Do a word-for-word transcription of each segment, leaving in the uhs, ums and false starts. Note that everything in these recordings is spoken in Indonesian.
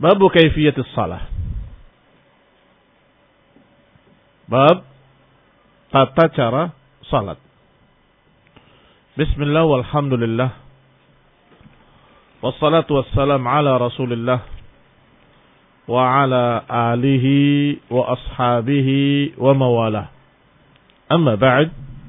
Babu kaifiyatis salah. Bab tata cara salat. Bismillah walhamdulillah. Wassalatu wassalam ala Rasulillah wa ala alihi wa ashabihi wa mawalah. Amma ba'd.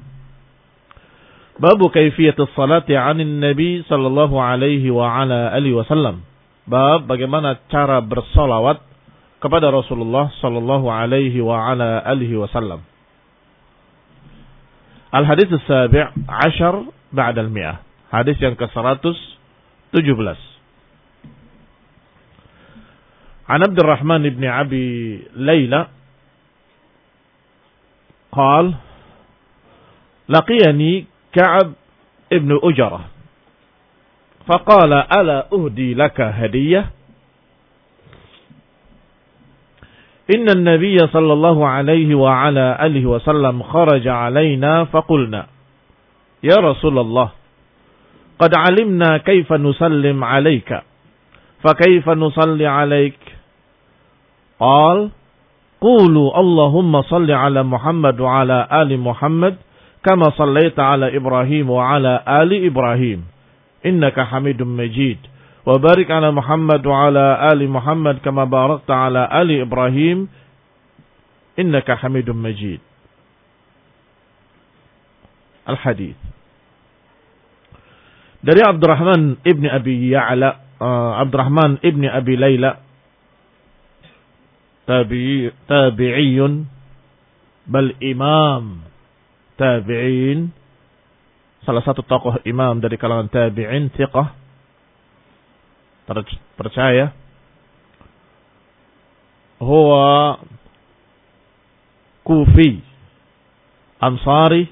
Babu kaifiyatis salati 'anin Nabi sallallahu alaihi wa ala alihi wasallam. Bab bagaimana cara bersolawat kepada Rasulullah sallallahu alaihi wa ala alihi wasallam. Al-hadits as-sabi' ashar ba'da al-mi'ah. Hadis yang ke seratus tujuh belas. An Abdurrahman ibn Abi Layla قال لقيني كعب ابن أجرة فقال ألا أهدي لك هدية إن النبي صلى الله عليه وعلى آله وسلم خرج علينا فقلنا يا رسول الله قد علمنا كيف نسلم عليك فكيف نصلي عليك قال قولوا اللهم صل على محمد وعلى آل محمد كما صليت على إبراهيم وعلى آل إبراهيم إنك حميد مجيد وبارك على محمد وعلى آل محمد كما باركت على آل إبراهيم إنك حميد مجيد. Al-Hadits dari Abdurrahman ibn Abi Ya'la, uh, Abdurrahman ibn Abi Layla, tabi tabi'iyun bal imam tabi'in, salah satu tokoh imam dari kalangan tabi'in, thiqah, terpercaya. Huwa Kufi, Ansari,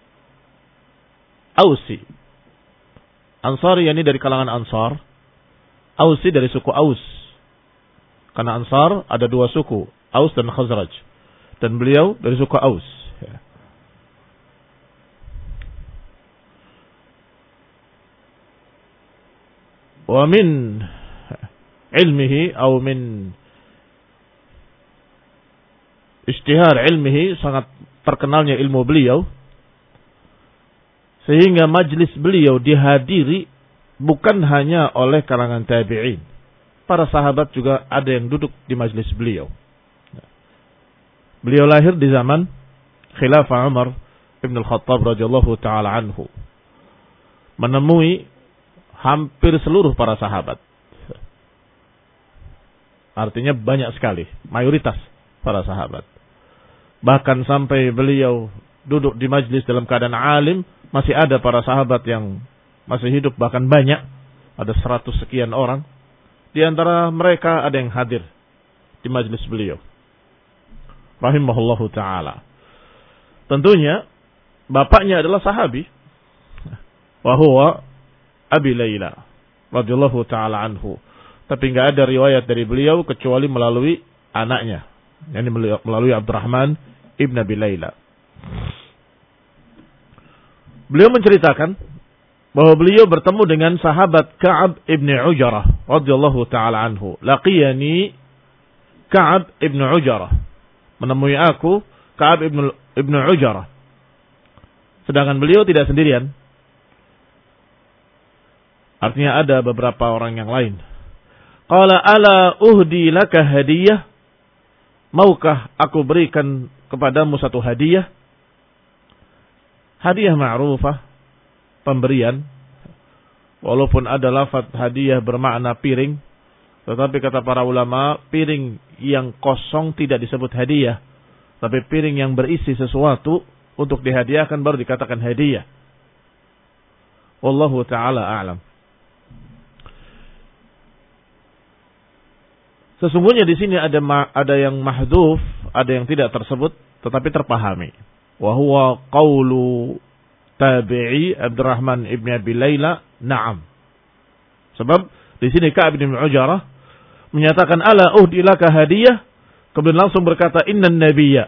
Ausi. Ansari yakni dari kalangan Ansar, Ausi dari suku Aus. Karena Ansar ada dua suku, Aus dan Khazraj. Dan beliau dari suku Aus. Wa min ilmihi atau min ishtihar ilmihi, sangat terkenalnya ilmu beliau, sehingga majlis beliau dihadiri bukan hanya oleh kalangan tabi'in. Para sahabat juga ada yang duduk di majlis beliau. Beliau lahir di zaman Khilafah Umar ibn al-Khattab radhiyallahu ta'ala anhu. Menemui hampir seluruh para sahabat. Artinya banyak sekali, mayoritas para sahabat. Bahkan sampai beliau duduk di majlis dalam keadaan alim, masih ada para sahabat yang masih hidup, bahkan banyak, ada seratus sekian orang. Di antara mereka ada yang hadir di majlis beliau, rahimahullahu ta'ala. Tentunya bapaknya adalah sahabi, wa huwa Abi Layla radhiyallahu ta'ala anhu. Tapi enggak ada riwayat dari beliau kecuali melalui anaknya, yakni melalui Abdurrahman ibn Abi Layla. Beliau menceritakan bahwa beliau bertemu dengan sahabat Ka'ab ibn Ujarah radhiyallahu ta'ala anhu. Laqiyani Ka'ab ibn Ujarah, menemui aku Ka'ab ibn ibn Ujarah. Sedangkan beliau tidak sendirian. Artinya ada beberapa orang yang lain. Qala ala uhdi laka hadiyah, maukah aku berikan kepadamu satu hadiah? Hadiah ma'rufah, pemberian. Walaupun ada lafaz hadiah bermakna piring, tetapi kata para ulama, piring yang kosong tidak disebut hadiah, tapi piring yang berisi sesuatu untuk dihadiahkan baru dikatakan hadiah. Wallahu ta'ala a'lam. Sesungguhnya di sini ada ada yang mahdhuf, ada yang tidak tersebut, tetapi terpahami. Wa huwa qaulu tabi'i Abdurrahman ibn Abi Layla, na'am. Sebab di sini Ka'ab bin Ujarah menyatakan ala uhdi laka hadiyah, kemudian langsung berkata innan nabiyya.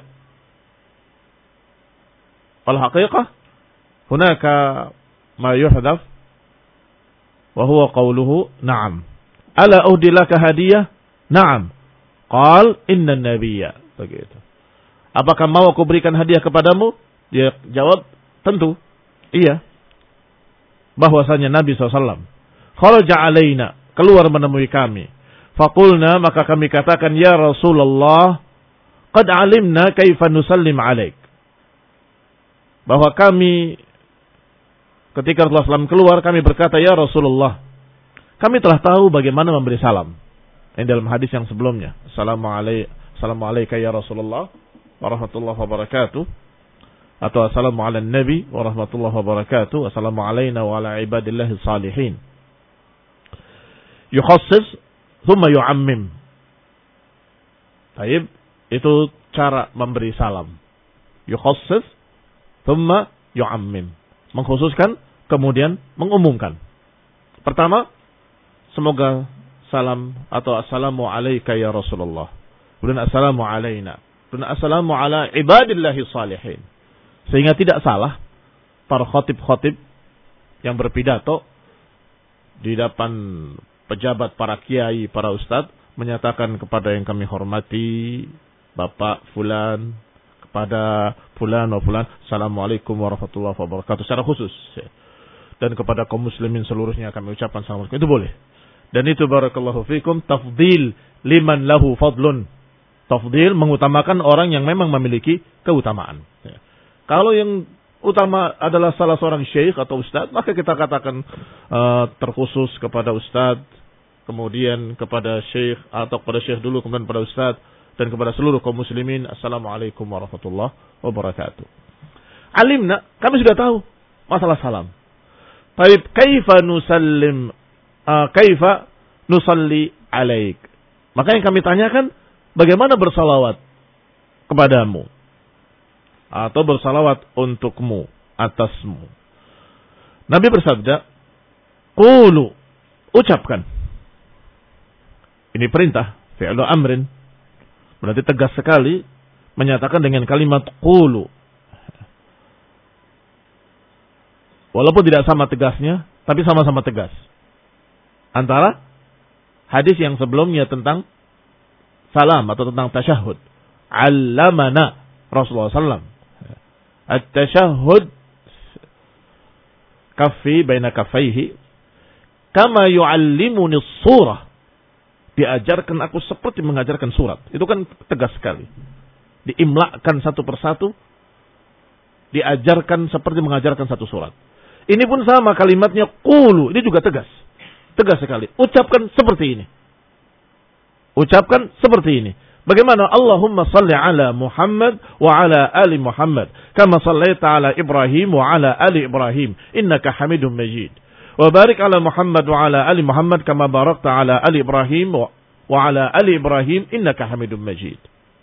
Al haqiqah hunaka ma yuhdaf wa huwa qauluhu na'am. Ala uhdi laka hadiyah, Naam. Qal inna nabiyya. Begitu. Apakah mau aku berikan hadiah kepadamu? Dia jawab, tentu. Iya. Bahwasanya Nabi shallallahu alaihi wasallam kharaja alaina, keluar menemui kami. Faqulna, maka kami katakan, ya Rasulullah, qad alimna kaifa nusallim alaik. Bahwa kami, ketika Rasulullah shallallahu alaihi wasallam keluar, kami berkata, ya Rasulullah, kami telah tahu bagaimana memberi salam. Ini dalam hadis yang sebelumnya. Assalamualaikum ya Rasulullah warahmatullahi wabarakatuh. Atau assalamu ala nabi warahmatullahi wabarakatuh. Assalamu alayna wa ala ibadillahi salihin. Yukhassis thumma yu'ammim. Baik, itu cara memberi salam. Yukhassis thumma yu'ammim. Mengkhususkan kemudian mengumumkan. Pertama, semoga salam atau assalamu alayka ya Rasulullah. Kemudian assalamu alayna. Kemudian assalamu ala ibadillahi salihin. Sehingga tidak salah para khotib-khotib yang berpidato di depan pejabat, para kiai, para ustadz, menyatakan kepada yang kami hormati, Bapak Fulan, kepada Fulan wa Fulan, Assalamualaikum warahmatullahi wabarakatuh, secara khusus. Dan kepada kaum muslimin seluruhnya kami ucapkan Assalamualaikum. Itu boleh. Dan itu barakallahu fikum tafdil liman lahu fadlun. Tafdil mengutamakan orang yang memang memiliki keutamaan. Kalau yang utama adalah salah seorang syekh atau ustadz, maka kita katakan uh, terkhusus kepada ustadz, kemudian kepada syekh atau kepada syekh dulu, kemudian kepada ustadz, dan kepada seluruh kaum muslimin, Assalamualaikum warahmatullahi wabarakatuh. Alimna, kami sudah tahu masalah salam. Baik, kaifa nusallim, uh, kaifa nusalli alaik. Maka yang kami tanyakan, bagaimana bersalawat kepadamu? Atau bersalawat untukmu, atasmu. Nabi bersabda, qulu, ucapkan. Ini perintah, fi'lu amrin. Berarti tegas sekali menyatakan dengan kalimat qulu. Walaupun tidak sama tegasnya, tapi sama-sama tegas. Antara hadis yang sebelumnya tentang salam atau tentang tasyahud. Allamana Rasulullah sallallahu alaihi wasallam. At-tashahhud kaffi baina kaffaihi kama yu'allimuni as-surah. Diajarkan aku seperti mengajarkan surat. Itu kan tegas sekali. Diimlakkan satu persatu, diajarkan seperti mengajarkan satu surat. Ini pun sama kalimatnya qulu, ini juga tegas. Tegas sekali. Ucapkan seperti ini. Ucapkan seperti ini. Bagaimana? Allahumma salli ala Muhammad wa ala ali Muhammad. Kama sallaita ala Ibrahim wa ala ali Ibrahim. Innaka hamidun majid. Wa barik ala Muhammad wa ala ali Muhammad. Kama barakta ala ali Ibrahim wa ala ali Ibrahim. Innaka hamidun majid.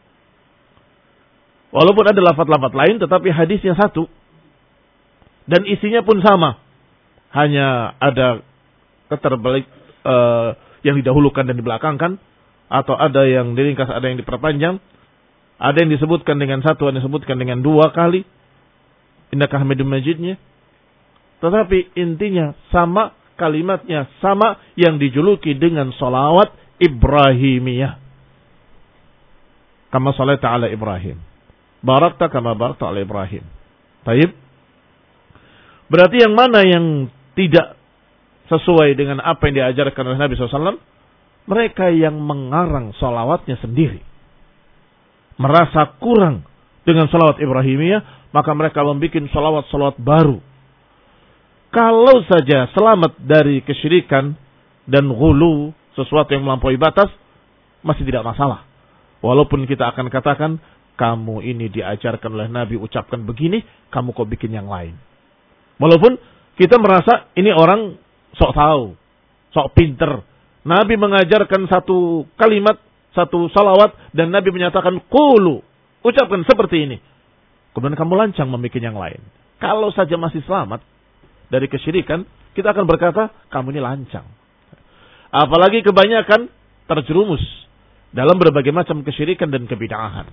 Walaupun ada lafaz-lafaz lain, tetapi hadisnya satu. Dan isinya pun sama. Hanya ada keterbalik uh, yang didahulukan dan dibelakangkan. Atau ada yang diringkas, ada yang diperpanjang. Ada yang disebutkan dengan satu, ada yang disebutkan dengan dua kali. Innaka hamidun majidnya. Tetapi intinya sama, kalimatnya sama, yang dijuluki dengan salawat Ibrahimiyah. Kama salaita ala Ibrahim. Barakta kama barakta ala Ibrahim. Baik. Berarti yang mana yang tidak sesuai dengan apa yang diajarkan oleh Nabi shallallahu alaihi wasallam? Mereka yang mengarang salawatnya sendiri. Merasa kurang dengan salawat Ibrahimiyah, maka mereka membuat salawat-salawat baru. Kalau saja selamat dari kesyirikan dan ghulu, sesuatu yang melampaui batas, masih tidak masalah. Walaupun kita akan katakan, kamu ini diajarkan oleh Nabi ucapkan begini, kamu kok bikin yang lain. Walaupun kita merasa ini orang sok tahu, sok pinter. Nabi mengajarkan satu kalimat, satu salawat, dan Nabi menyatakan, qulu, ucapkan seperti ini. Kemudian kamu lancang membuat yang lain. Kalau saja masih selamat dari kesyirikan, kita akan berkata, kamu ini lancang. Apalagi kebanyakan terjerumus dalam berbagai macam kesyirikan dan kebid'ahan.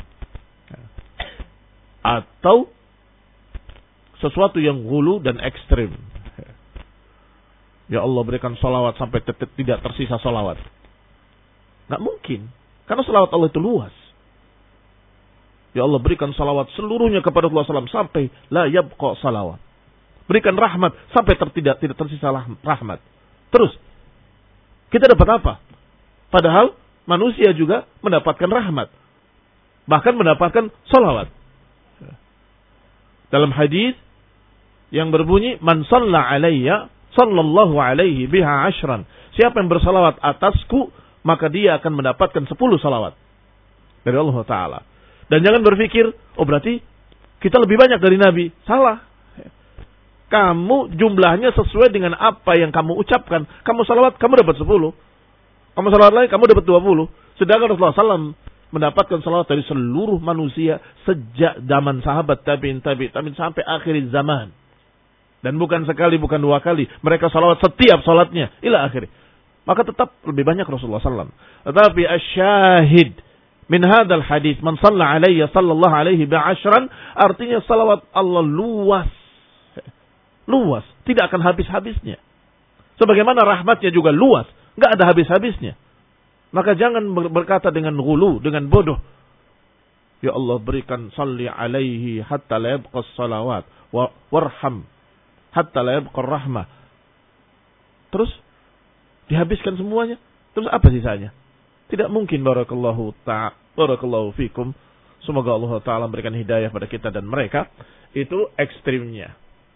Atau sesuatu yang ghulu dan ekstrim. Ya Allah, berikan salawat sampai tidak tersisa salawat. Nggak mungkin. Karena salawat Allah itu luas. Ya Allah, berikan salawat seluruhnya kepada Rasulullah sallallahu alaihi wasallam sampai la yabqa salawat. Berikan rahmat sampai tertidak tidak tersisa rahmat. Terus kita dapat apa? Padahal manusia juga mendapatkan rahmat. Bahkan mendapatkan salawat. Dalam hadis yang berbunyi, man shalla alayya sallallahu alaihi biha ashran. Siapa yang bersalawat atasku, maka dia akan mendapatkan sepuluh salawat dari Allah Ta'ala. Dan jangan berpikir, oh berarti kita lebih banyak dari Nabi. Salah. Kamu jumlahnya sesuai dengan apa yang kamu ucapkan. Kamu salawat, kamu dapat sepuluh. Kamu salawat lagi, kamu dapat dua puluh. Sedangkan Rasulullah sallallahu alaihi wasallam mendapatkan salawat dari seluruh manusia sejak zaman sahabat tabi'in tabi'in tabi'in sampai akhir zaman. Dan bukan sekali, bukan dua kali. Mereka salawat setiap salatnya ila akhir. Maka tetap lebih banyak Rasulullah sallallahu alaihi wasallam. Tetapi asyahid min hadal hadis man shalla alayya sallallahu alaihi bi'ashran, artinya salawat Allah luas. Luas, tidak akan habis-habisnya. Sebagaimana rahmatnya juga luas, enggak ada habis-habisnya. Maka jangan berkata dengan ghulu, dengan bodoh. Ya Allah, berikan salli alaihi hatta la yabqa salawat wa warham hatta la yabqa rahmah. Terus dihabiskan semuanya. Terus apa sisanya? Tidak mungkin. Barakallahu ta'ala, barakallahu fikum. Semoga Allah Ta'ala memberikan hidayah pada kita dan mereka. Itu ekstrimnya.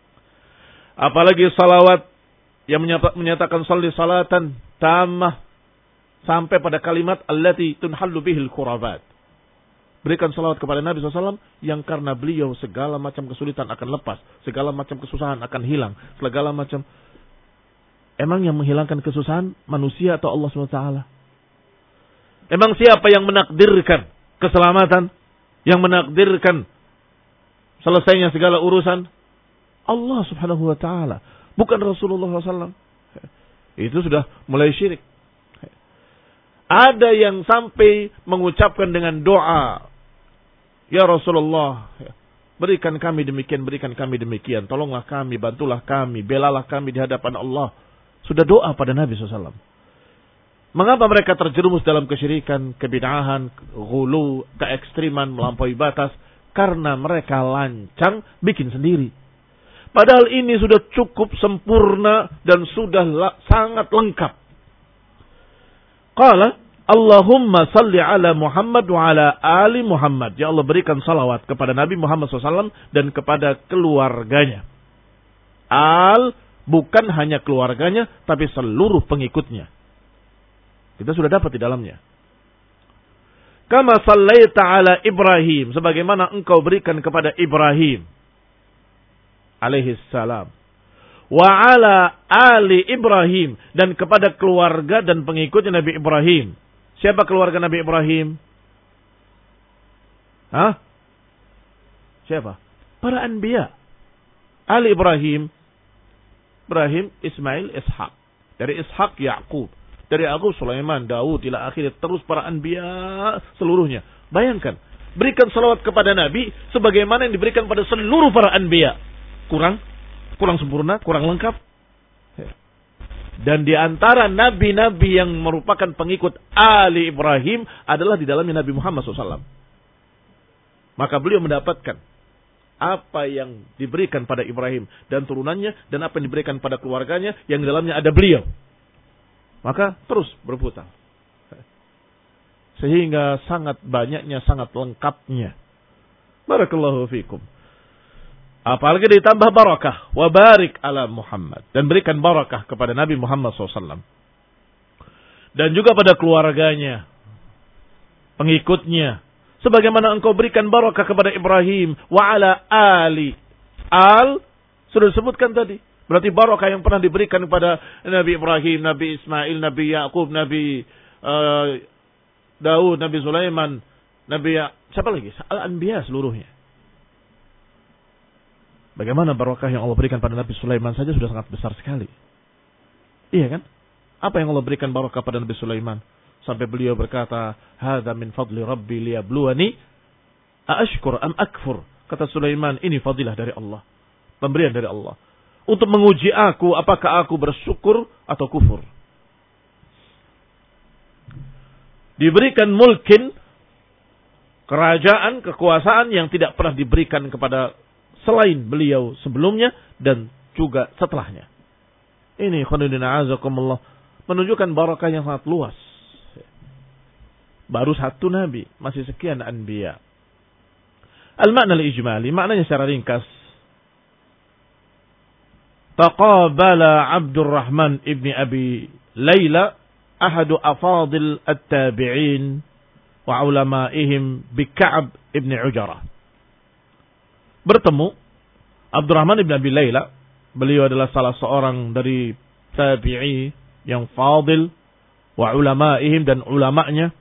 Apalagi salawat yang menyatakan salli salatan tamah sampai pada kalimat allati tunhallu bihil khurabat. Berikan salawat kepada Nabi shallallahu alaihi wasallam yang karena beliau segala macam kesulitan akan lepas, segala macam kesusahan akan hilang, segala macam. Emang yang menghilangkan kesusahan manusia atau Allah subhanahu wa taala? Emang siapa yang menakdirkan keselamatan, yang menakdirkan selesainya segala urusan? Allah subhanahu wa ta'ala. Bukan Rasulullah shallallahu alaihi wasallam. Itu sudah mulai syirik. Ada yang sampai mengucapkan dengan doa, ya Rasulullah, berikan kami demikian, berikan kami demikian. Tolonglah kami, bantulah kami, belalah kami di hadapan Allah. Sudah doa pada Nabi shallallahu alaihi wasallam. Mengapa mereka terjerumus dalam kesyirikan, kebid'ahan, ghulu, keekstriman, melampaui batas? Karena mereka lancang bikin sendiri. Padahal ini sudah cukup sempurna dan sudah la, sangat lengkap. Qala Allahumma salli ala Muhammad wa ala ali Muhammad. Ya Allah, berikan salawat kepada Nabi Muhammad shallallahu alaihi wasallam dan kepada keluarganya. Al, bukan hanya keluarganya, tapi seluruh pengikutnya. Kita sudah dapat di dalamnya. Kama sallaita ala Ibrahim, sebagaimana engkau berikan kepada Ibrahim alaihi salam, wa ala ali Ibrahim, dan kepada keluarga dan pengikutnya Nabi Ibrahim. Siapa keluarga Nabi Ibrahim? Hah? Siapa? Para anbiya. Ali Ibrahim, Ibrahim, Ismail, Ishak. Dari Ishak Yaqub, dari Yaqub Sulaiman, Daud, ila akhir, terus para anbiya seluruhnya. Bayangkan, berikan salawat kepada Nabi sebagaimana yang diberikan pada seluruh para anbiya. Kurang, kurang sempurna, kurang lengkap. Dan di antara nabi-nabi yang merupakan pengikut Ali Ibrahim adalah di dalamnya Nabi Muhammad shallallahu alaihi wasallam. Maka beliau mendapatkan apa yang diberikan pada Ibrahim dan turunannya, dan apa yang diberikan pada keluarganya yang di dalamnya ada beliau. Maka terus berputar. Sehingga sangat banyaknya, sangat lengkapnya. Barakallahu fikum. Apalagi ditambah barakah. Wa barik ala Muhammad. Dan berikan barakah kepada Nabi Muhammad shallallahu alaihi wasallam. Dan juga pada keluarganya, pengikutnya. Sebagaimana engkau berikan barakah kepada Ibrahim. Wa ala ali. Al, sudah disebutkan tadi. Berarti barakah yang pernah diberikan kepada Nabi Ibrahim, Nabi Ismail, Nabi Yaqub, Nabi uh, Daud, Nabi Sulaiman, Nabi ya, siapa lagi? Al-Anbiya seluruhnya. Bagaimana barakah yang Allah berikan pada Nabi Sulaiman saja sudah sangat besar sekali. Iya kan? Apa yang Allah berikan barakah pada Nabi Sulaiman? Sampai beliau berkata, "Hadza min fadli Rabbi liyabluwani aashkur am akfur." Kata Sulaiman, ini fadilah dari Allah. Pemberian dari Allah. Untuk menguji aku, apakah aku bersyukur atau kufur. diberikan mulkin, kerajaan, kekuasaan yang tidak pernah diberikan kepada selain beliau sebelumnya dan juga setelahnya. Ini khonudina azakumullah menunjukkan barakah yang sangat luas. Baru satu nabi, masih sekian anbiya. Al-makna al-ijmali, maknanya secara ringkas. Taqabala Abdurrahman ibn Abi Layla ahadu afadil at-tabi'in wa ulamaihim bi Ka'ab ibn Ujarah. Bertemu Abdurrahman ibn Abi Layla, beliau adalah salah seorang dari tabi'i yang fadil, wa ulamaihim dan ulama'nya.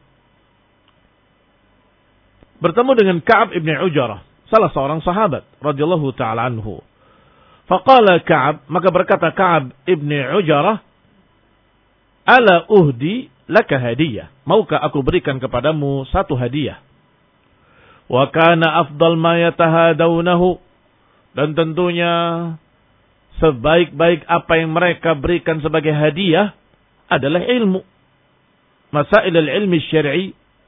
Bertemu dengan Ka'ab ibn Ujarah, salah seorang sahabat radhiyallahu ta'ala anhu. Faqala Ka'ab, maka berkata Ka'ab ibn Ujarah, ala uhdi laka hadiyah, maukah aku berikan kepadamu satu hadiah? Wa kana afdal ma yatahadawnahu, dan tentunya sebaik-baik apa yang mereka berikan sebagai hadiah adalah ilmu. Masail al-ilmi syar'i.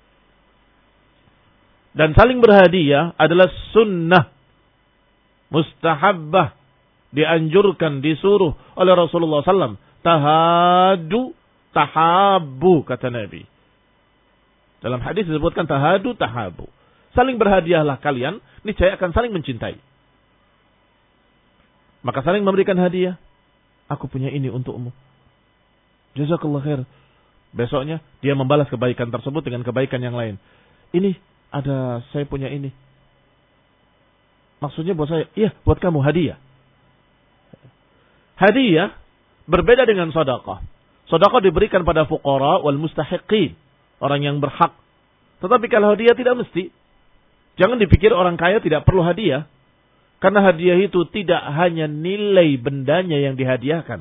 Dan saling berhadiah adalah sunnah. Mustahabbah. Dianjurkan, disuruh oleh Rasulullah sallallahu alaihi wasallam. Tahadu, tahabu, kata Nabi. Dalam hadis disebutkan tahadu, tahabu. Saling berhadiahlah kalian, niscaya akan saling mencintai. Maka saling memberikan hadiah. Aku punya ini untukmu. Jazakallah khair. Besoknya dia membalas kebaikan tersebut dengan kebaikan yang lain. Ini ada, saya punya ini. Maksudnya buat saya, iya buat kamu hadiah. Hadiah berbeda dengan sedekah. Sedekah diberikan pada fuqara wal mustahiqin, orang yang berhak. Tetapi kalau hadiah tidak mesti. Jangan dipikir orang kaya tidak perlu hadiah. Karena hadiah itu tidak hanya nilai bendanya yang dihadiahkan,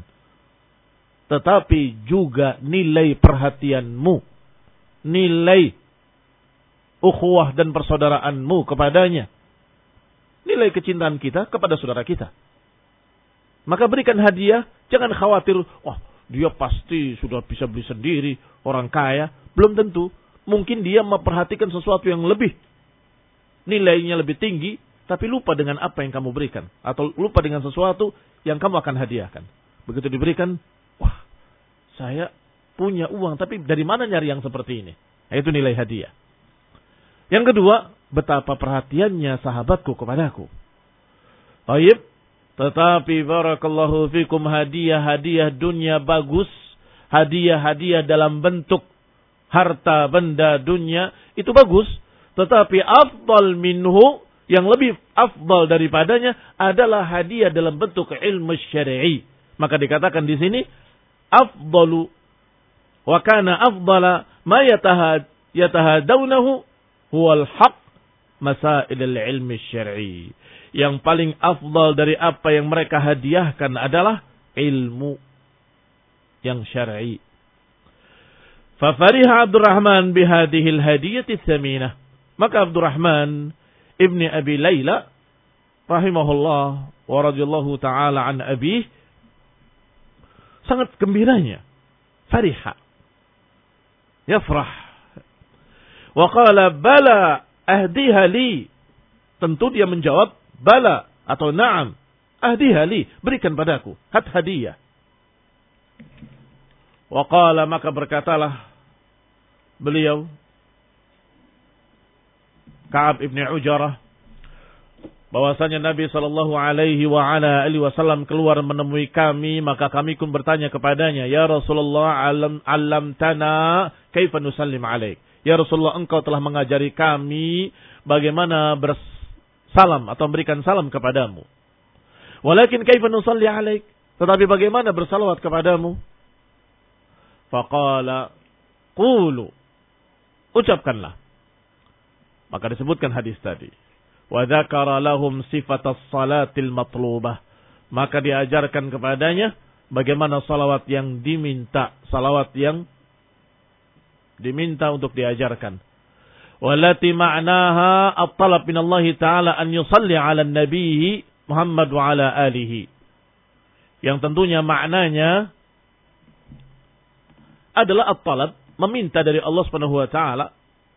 tetapi juga nilai perhatianmu, nilai ukhuwah dan persaudaraanmu kepadanya, nilai kecintaan kita kepada saudara kita. Maka berikan hadiah, jangan khawatir, oh dia pasti sudah bisa beli sendiri, orang kaya. Belum tentu, mungkin dia memperhatikan sesuatu yang lebih, nilainya lebih tinggi, tapi lupa dengan apa yang kamu berikan. Atau lupa dengan sesuatu yang kamu akan hadiahkan. Begitu diberikan, wah saya punya uang, tapi dari mana nyari yang seperti ini? Nah, itu nilai hadiah. Yang kedua, betapa perhatiannya sahabatku kepadaku. Baik, tetapi barakallahu fikum, hadiah-hadiah dunia bagus, hadiah-hadiah dalam bentuk harta benda dunia itu bagus, tetapi afdal minhu, yang lebih afdal daripadanya adalah hadiah dalam bentuk ilmu syar'i. Maka dikatakan di sini afdalu wa kana afdala ma yatahad yatahadawnahu huwal haq masail al-ilmi syar'i. Yang paling afdal dari apa yang mereka hadiahkan adalah ilmu yang syar'i. Fa fariha Abdurrahman bihadhihi al-hadiyati tsaminah. Maka Abdurrahman ibni Abi Layla rahimahullah wa radhiyallahu ta'ala an abih sangat gembiranya. Fariha. Yafrah. Wa qala bala ahdiha li. Tentu dia menjawab bala atau na'am. Ahdiha li, berikan padaku. Hat hadiah. Wa qala, maka berkatalah beliau Ka'ab ibn Ujarah bahwasanya Nabi sallallahu alaihi wa ala alihi wasallam keluar menemui kami, maka kami pun bertanya kepadanya, ya Rasulullah, alam alamtana kaifa nusallim alaik. Ya Rasulullah, engkau telah mengajari kami bagaimana bersalam atau memberikan salam kepadamu. Walakin kaifa nusalli alaik, tetapi bagaimana bersalawat kepadamu? Faqala qulu, ucapkanlah. Maka disebutkan hadis tadi. Wa dzakara lahum sifatas salatil matlubah. Maka diajarkan kepadanya bagaimana salawat yang diminta, salawat yang diminta untuk diajarkan. Wallati ma'naha at-talab min Allah Ta'ala an yusalli 'ala an-nabiy Muhammad wa 'ala alihi. Yang tentunya maknanya adalah at-talab, meminta dari Allah Subhanahu wa taala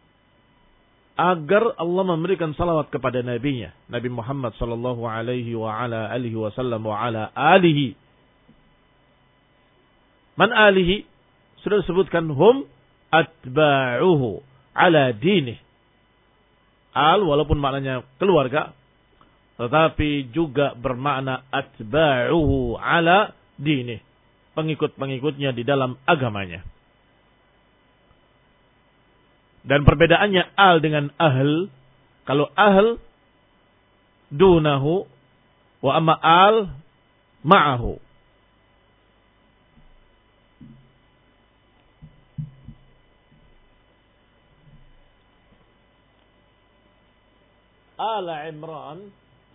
agar Allah memberikan salawat kepada nabinya, Nabi Muhammad sallallahu alaihi wa ala alihi wasallam wa ala alihi. Man alihi? Sudah disebutkan hum atba'uhu ala dinih. Al walaupun maknanya keluarga, tetapi juga bermakna atba'uhu ala dinih. Pengikut-pengikutnya di dalam agamanya. Dan perbedaannya al dengan ahl. Kalau ahl dunahu wa amma al ma'ahu. Ala Imran,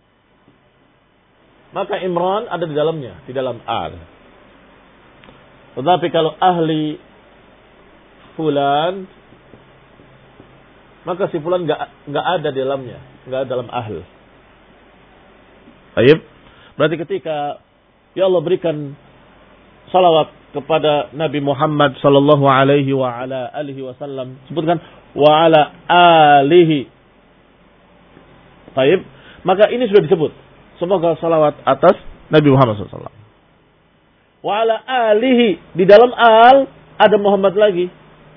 maka Imran ada di dalamnya, di dalam al. Tetapi kalau ahli fulan, maka si fulan enggak enggak ada di dalamnya, enggak ada dalam ahl. Baik. Berarti ketika ya Allah berikan salawat kepada Nabi Muhammad sallallahu alaihi wa ala alihi wasallam, sebutkan wa ala alihi. Baik. Maka ini sudah disebut. Semoga salawat atas Nabi Muhammad sallallahu alaihi wasallam. Wa ala alihi, di dalam al ada Muhammad lagi.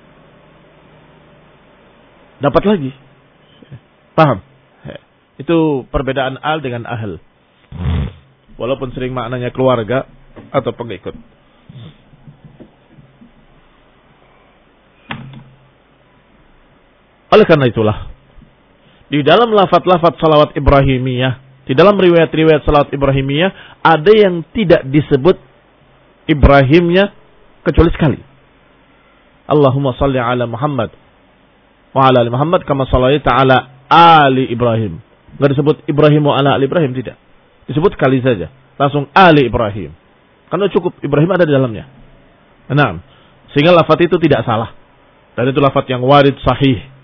Dapat lagi. Paham? Itu perbedaan al dengan ahl. Walaupun sering maknanya keluarga atau pengikut. Oleh karena itulah, di dalam lafaz-lafaz salawat Ibrahimiyah, di dalam riwayat-riwayat salawat Ibrahimiyah, ada yang tidak disebut Ibrahimnya kecuali sekali. Allahumma salli ala Muhammad wa ala ali Muhammad kama sallaita ala ali Ibrahim. Enggak disebut Ibrahim wa ala ali Ibrahim, tidak. Disebut kali saja. Langsung ali Ibrahim. Karena cukup Ibrahim ada di dalamnya. Naam. Sehingga lafaz itu tidak salah. Dan itu lafaz yang warid sahih.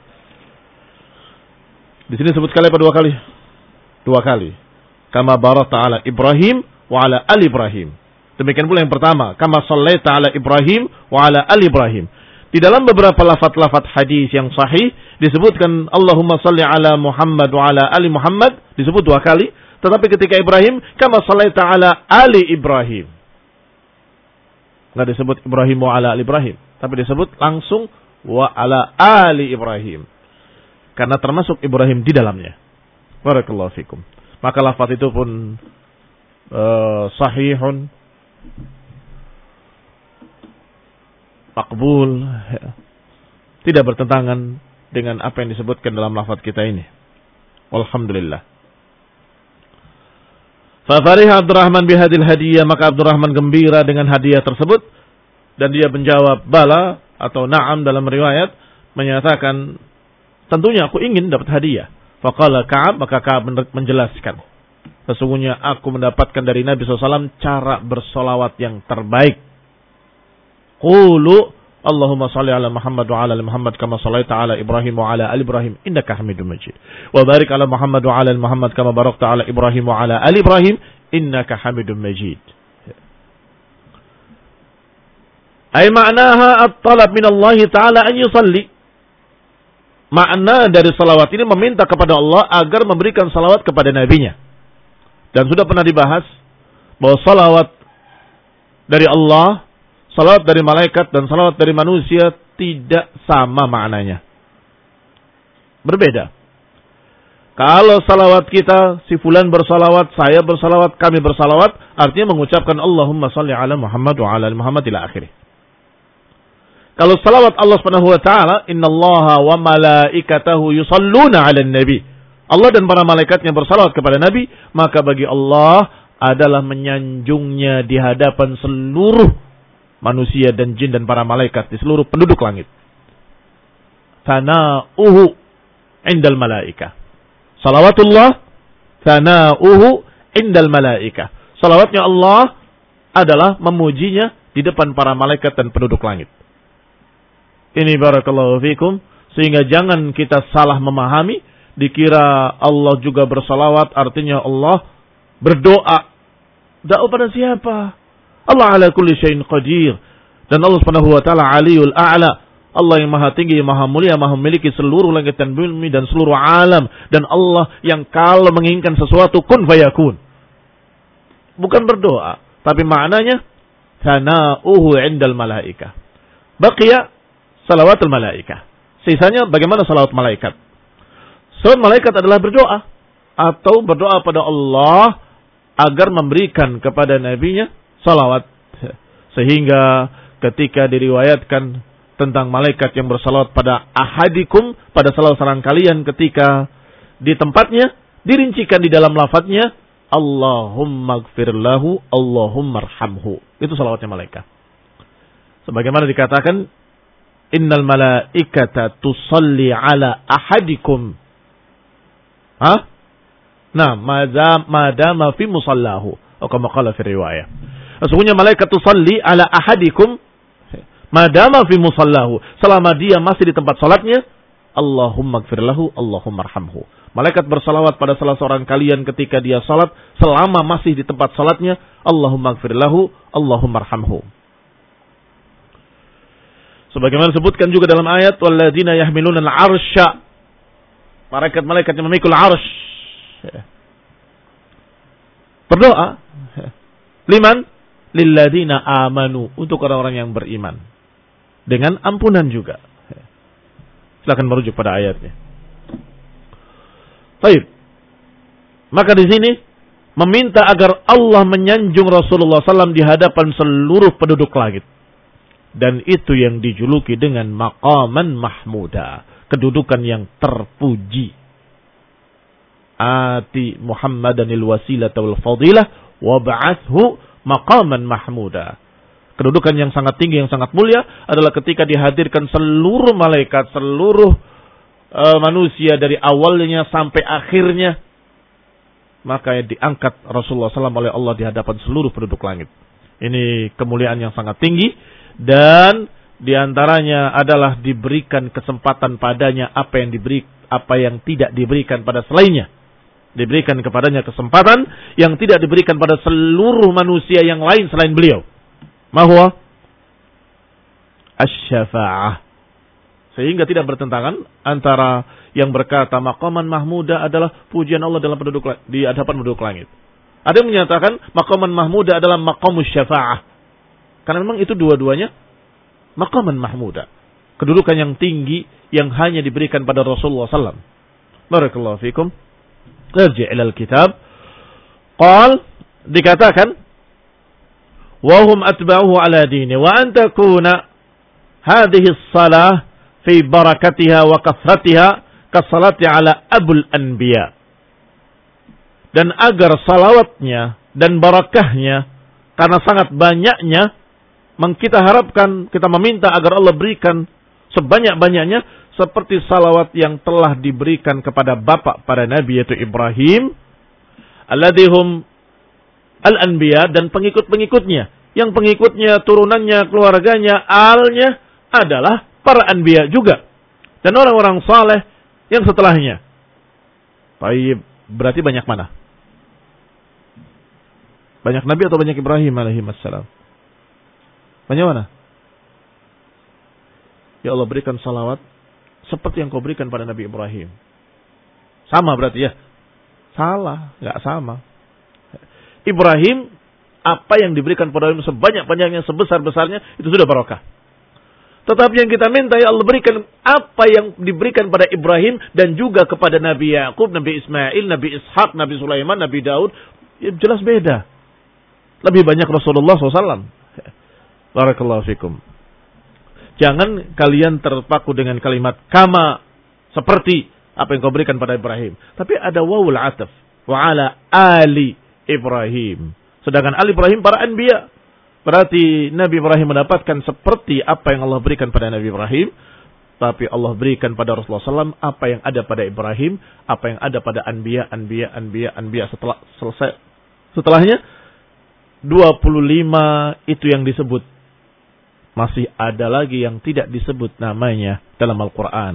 Di sini sebut kali apa dua kali? Dua kali. Kama barakta ala Ibrahim wa ala ali Ibrahim. Demikian pula yang pertama, kama sallaita ala Ibrahim wa ala ali Ibrahim. Di dalam beberapa lafaz-lafaz hadis yang sahih disebutkan Allahumma salli ala Muhammad wa ala ali Muhammad, disebut dua kali, tetapi ketika Ibrahim kama sallaita ala ali Ibrahim. Enggak disebut Ibrahim wa ala ali Ibrahim, tapi disebut langsung wa ala ali Ibrahim. Karena termasuk Ibrahim di dalamnya. Barakallahu fikum. Maka lafaz itu pun uh, sahihun, makbul, ya. Tidak bertentangan dengan apa yang disebutkan dalam lafaz kita ini. Alhamdulillah. Fa fariha Abdurrahman bihadil hadiyah, maka Abdurrahman gembira dengan hadiah tersebut dan dia menjawab bala atau na'am dalam riwayat, menyatakan tentunya aku ingin dapat hadiah. Faqala Ka'ab, maka Ka'ab menjelaskan, sesungguhnya aku mendapatkan dari Nabi shallallahu alaihi wasallam cara bersolawat yang terbaik. Qulu Allahumma salli ala Muhammad wa ala ali Muhammad kama sallaita ala Ibrahim wa ala ali Ibrahim innaka Hamidum Majid. Wa barik ala Muhammad wa ala ali Muhammad kama barakta ala Ibrahim wa ala ali Ibrahim innaka Hamidum Majid. Ay ma'naha at-talab min Allah Ta'ala an yusalli. Makna dari salawat ini meminta kepada Allah agar memberikan salawat kepada nabinya. Dan sudah pernah dibahas bahwa salawat dari Allah, salawat dari malaikat dan salawat dari manusia tidak sama maknanya. Berbeda. Kalau salawat kita, si fulan bersalawat, saya bersalawat, kami bersalawat, artinya mengucapkan Allahumma salli ala Muhammad wa ala Muhammad ila akhirih. Kalau salawat Allah Subhanahu wa taala, innallaha wa malaikatahu yusalluna 'alan nabi. Allah dan para malaikatnya bersalawat kepada nabi, maka bagi Allah adalah menyanjungnya di hadapan seluruh manusia dan jin dan para malaikat di seluruh penduduk langit. Thana'uhu 'indal malaikah. Salawatullah thana'uhu 'indal malaikah. Salawatnya Allah adalah memujinya di depan para malaikat dan penduduk langit. Ini barakallahu fikum, sehingga jangan kita salah memahami, dikira Allah juga bersalawat artinya Allah berdoa. Doa pada siapa? Allah ala kulli syai'in qadir. Dan Allah Subhanahu wa taala Aliyul A'la. Allah yang maha tinggi, yang maha mulia, maha memiliki seluruh langit dan bumi dan seluruh alam. Dan Allah yang kalau menginginkan sesuatu kun fayakun. Bukan berdoa, tapi maknanya sana'uhu indal malaikah. Baqiya salawatul malaikah. Sisanya bagaimana salawat malaikat? Salawat malaikat adalah berdoa atau berdoa pada Allah agar memberikan kepada nabinya salawat. Sehingga ketika diriwayatkan tentang malaikat yang bersalawat pada ahadikum, pada salah seorang kalian ketika di tempatnya, dirincikan di dalam lafadznya, Allahumma gfir lahu, Allahumma arhamhu. Itu salawatnya malaikat. Sebagaimana dikatakan, innal malaikata tusalli ala ahadikum. Hah? Nah, madama fi musallahu. Atau kama qala fi riwayah. Sesungguhnya malaikat tusalli ala ahadikum madama fi musallahu, selama dia masih di tempat salatnya, Allahumma gfir lahu, Allahumma arhamhu. Malaikat bersalawat pada salah seorang kalian ketika dia salat, selama masih di tempat salatnya, Allahumma gfir lahu, Allahumma arhamhu. Sebagaimana disebutkan juga dalam ayat, walladzina yahmiluna al-'arsya, malaikat-malaikat yang memikul 'arsy. Berdoa liman lilladzina amanu, untuk orang-orang yang beriman. Dengan ampunan juga. Silakan merujuk pada ayatnya. Baik. Maka di sini meminta agar Allah menyanjung Rasulullah sallallahu alaihi wasallam di hadapan seluruh penduduk langit. Dan itu yang dijuluki dengan maqaman mahmuda, kedudukan yang terpuji. Ati Muhammadanil wasilata wal fadilah wab'athhu maqaman mahmuda. Kedudukan yang sangat tinggi, yang sangat mulia adalah ketika dihadirkan seluruh malaikat, seluruh uh, manusia dari awalnya sampai akhirnya. Maka diangkat Rasulullah sallallahu alaihi wasallam oleh Allah di hadapan seluruh penduduk langit. Ini kemuliaan yang sangat tinggi. Dan diantaranya adalah diberikan kesempatan padanya apa yang diberi, apa yang tidak diberikan pada selainnya. Diberikan kepadanya kesempatan yang tidak diberikan pada seluruh manusia yang lain selain beliau. Mahwa asy-syafa'ah. Sehingga tidak bertentangan antara yang berkata maqaman mahmuda adalah pujian Allah dalam penduduk di hadapan penduduk langit. Ada yang menyatakan maqaman mahmuda adalah maqamus syafa'ah. Karena memang itu dua-duanya maqaman mahmuda. Kedudukan yang tinggi yang hanya diberikan pada Rasulullah sallallahu alaihi wasallam. Barakallahu fikum. Irji' ilal kitab. Qal, dikatakan wahum atba'uhu ala dini wa an takuna hadhihi as-salah fi barakatiha wa kathratiha kasalati ala abul anbiya. Dan agar salawatnya dan barakahnya karena sangat banyaknya, kita harapkan, kita meminta agar Allah berikan sebanyak-banyaknya seperti salawat yang telah diberikan kepada bapak para nabi yaitu Ibrahim, alladhum al-anbiya, dan pengikut-pengikutnya. Yang pengikutnya, turunannya, keluarganya, alnya adalah para anbiya juga. Dan orang-orang saleh yang setelahnya. Baik, berarti banyak mana? Banyak nabi atau banyak Ibrahim alaihi wassalam? Banyak mana? Ya Allah, berikan salawat seperti yang kau berikan pada Nabi Ibrahim. Sama berarti ya? Salah, enggak sama. Ibrahim, apa yang diberikan pada Ibrahim sebanyak-banyaknya, sebesar-besarnya, itu sudah barakah. Tetapi yang kita minta, ya Allah berikan apa yang diberikan pada Ibrahim dan juga kepada Nabi Yakub, Nabi Ismail, Nabi Ishak, Nabi Sulaiman, Nabi Daud. Ya, jelas beda. Lebih banyak Rasulullah shallallahu alaihi wasallam. Barakallahu fikum. Jangan kalian terpaku dengan kalimat kama, seperti apa yang kau berikan pada Ibrahim. Tapi ada wawul ataf. Wa ala ali Ibrahim. Sedangkan ali Ibrahim para anbiya. Berarti Nabi Ibrahim mendapatkan seperti apa yang Allah berikan pada Nabi Ibrahim. Tapi Allah berikan pada Rasulullah shallallahu alaihi wasallam apa yang ada pada Ibrahim. Apa yang ada pada anbiya, anbiya, anbiya, anbiya. Setelah selesai, setelahnya dua puluh lima itu yang disebut. Masih ada lagi yang tidak disebut namanya dalam Al-Quran.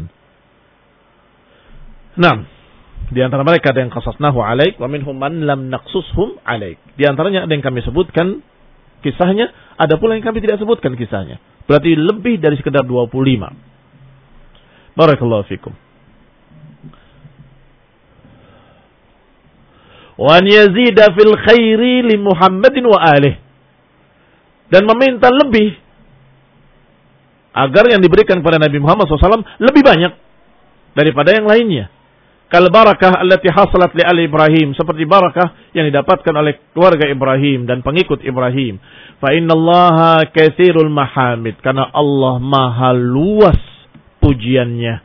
Nah, di antara mereka ada yang qasasnahu alaik, wa minhum man lam naqsushum alaik. Di antaranya ada yang kami sebutkan kisahnya, Ada pula yang kami tidak sebutkan kisahnya. Berarti lebih dari sekedar dua puluh lima. Barakallahu fikum. Wa an yazida fil khairi li Muhammadin wa alih. Dan meminta lebih agar yang diberikan kepada Nabi Muhammad shallallahu alaihi wasallam lebih banyak daripada yang lainnya. Kal barakah allati hasalat li ali Ibrahim, seperti barakah yang didapatkan oleh keluarga Ibrahim dan pengikut Ibrahim. Fa innallaha katsirul mahamid, karena Allah maha luas pujiannya.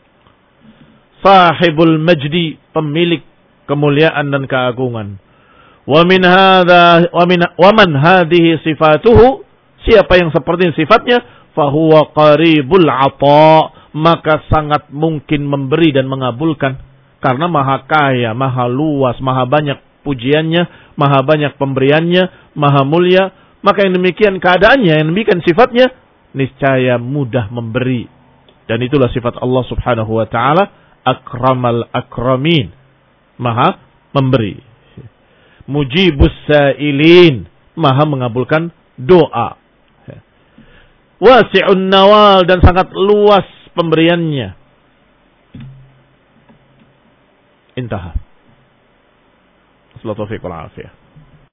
Sahibul majdi, pemilik kemuliaan dan keagungan. Wa min hadza wa min wa man hadhihi sifatuhu, siapa yang seperti sifatnya, fahuwa qaribul ata, maka sangat mungkin memberi dan mengabulkan. Karena maha kaya, maha luas, maha banyak pujiannya, maha banyak pemberiannya, maha mulia. Maka yang demikian keadaannya, yang demikian sifatnya, niscaya mudah memberi. Dan itulah sifat Allah subhanahu wa ta'ala, akramal akramin, maha memberi. Mujibus sa'ilin, maha mengabulkan doa. Wasi'un nawal, dan sangat luas pemberiannya. Intaha. Assalamualaikum warahmatullahi wabarakatuh.